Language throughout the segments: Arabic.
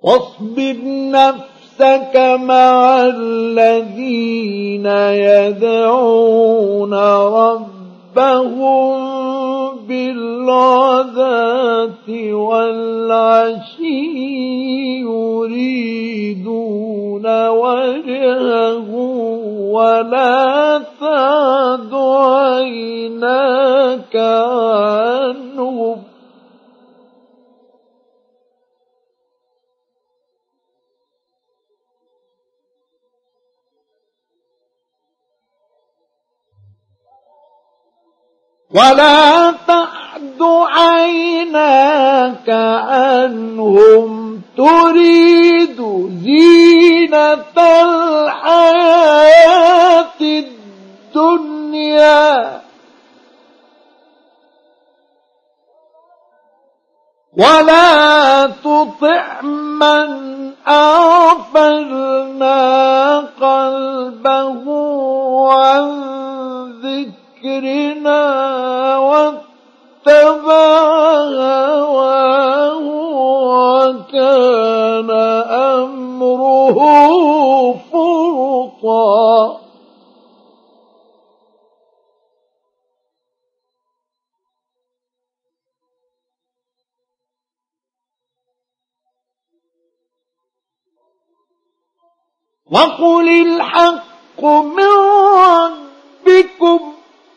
واصبر نفسك مع الذين يدعون ربهم بالغداة والعشي يريدون وجهه ولا تعد عيناك عنهم تريد زينة الحياة الدنيا ولا تطع من أغفلنا قلبه عن ذكرنا واتبع هواه وكان أمره فرطا وقل الحق من ربكم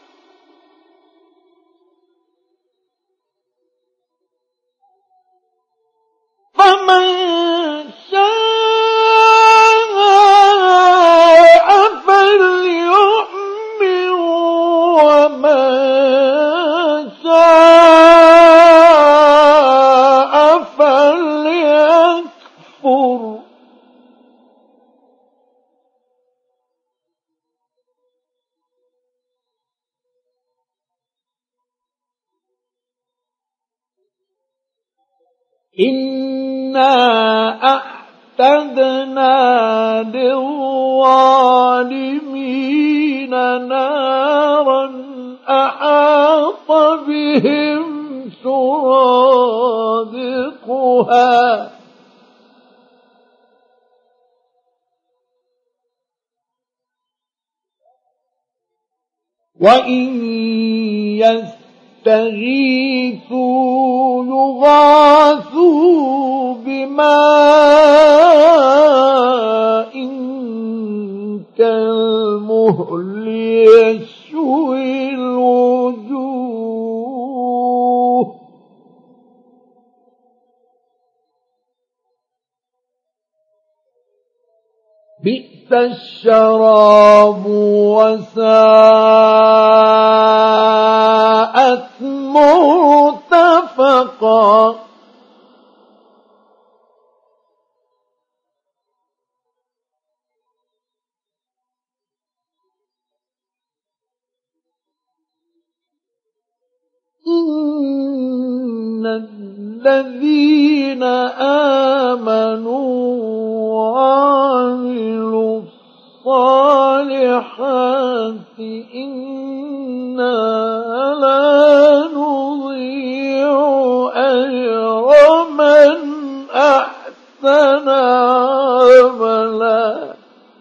فمن شاء فليؤمن ومن شاء فليكفر إنا أعتدنا للظالمين نارا أحاط بهم سرادقها وإن يستغيثوا يغاثوا بماء كالمهل يشوي الوجوه بئس الشراب وساءت مرتفقا إن الذين آمنوا وعملوا الصالحات إنا لا نضيع أجر من أحسن عملا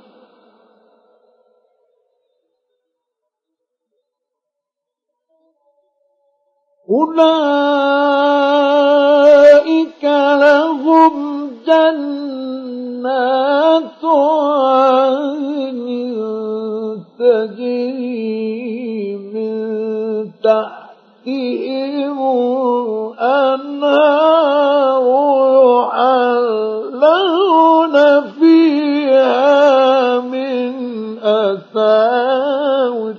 أولئك لهم جنات عدن تجري من تحتهم الأنهار يحلون فيها من أساور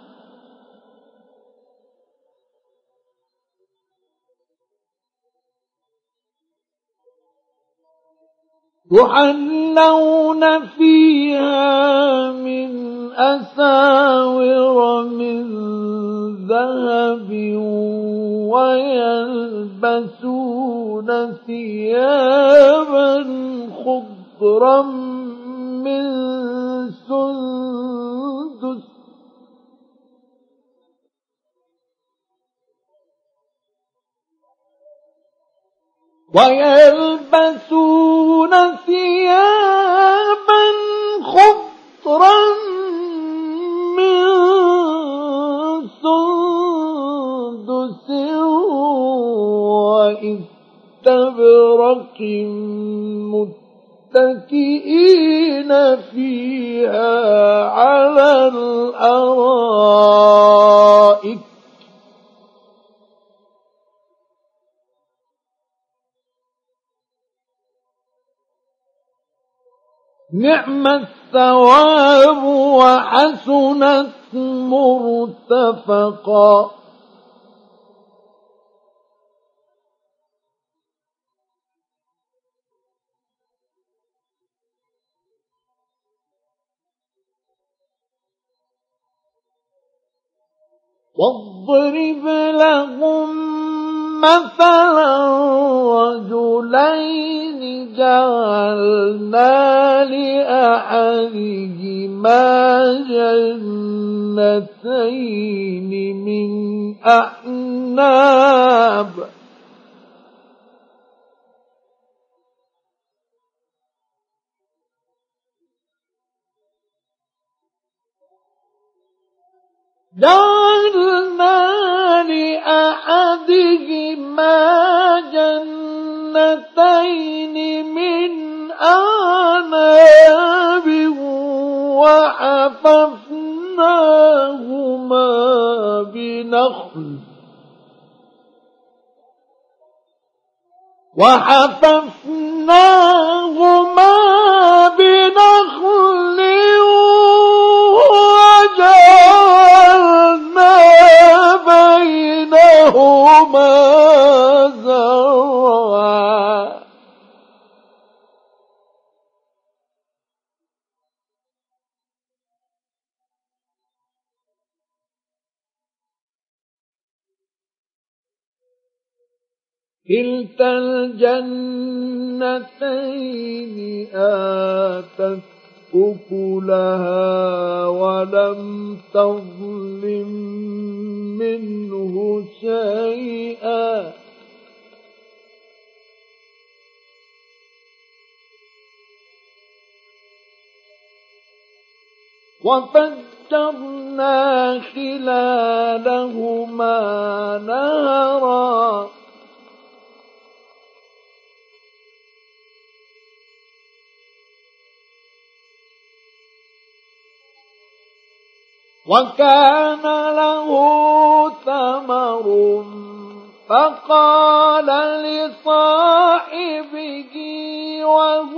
من أساور من ذهب ويلبسون ثيابا خضرا من سندس ويلبسون ثيابا خضرا من سندس وإستبرق متكئين فيها على الأرائك نعم الثواب وحسنت مرتفقا. واضرب لهم مثلا رجلين جعلنا لأحدهما جنتين من أعناب وحففناهما بنخل وجعلنا بينهما زرعا. كلتا الجنتين آتت أكلها ولم تظلم منه شيئا وفجرنا خلالهما نهرا وكان له ثمر فقال لصاحبه وهو